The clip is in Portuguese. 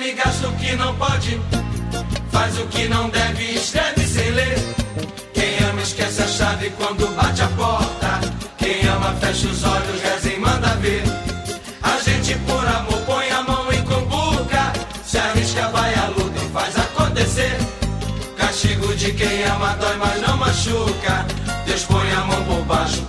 bebe, gasta o que não pode, faz o que não deve, escreve sem ler. Quem ama esquece a chave quando bate a porta. Quem ama fecha os olhos, reza e manda ver. A gente por amor põe a mão em cumbuca, se arrisca, vai à luta e faz acontecer. Castigo de quem ama dói, mas não machuca. Deus põe a mão por baixo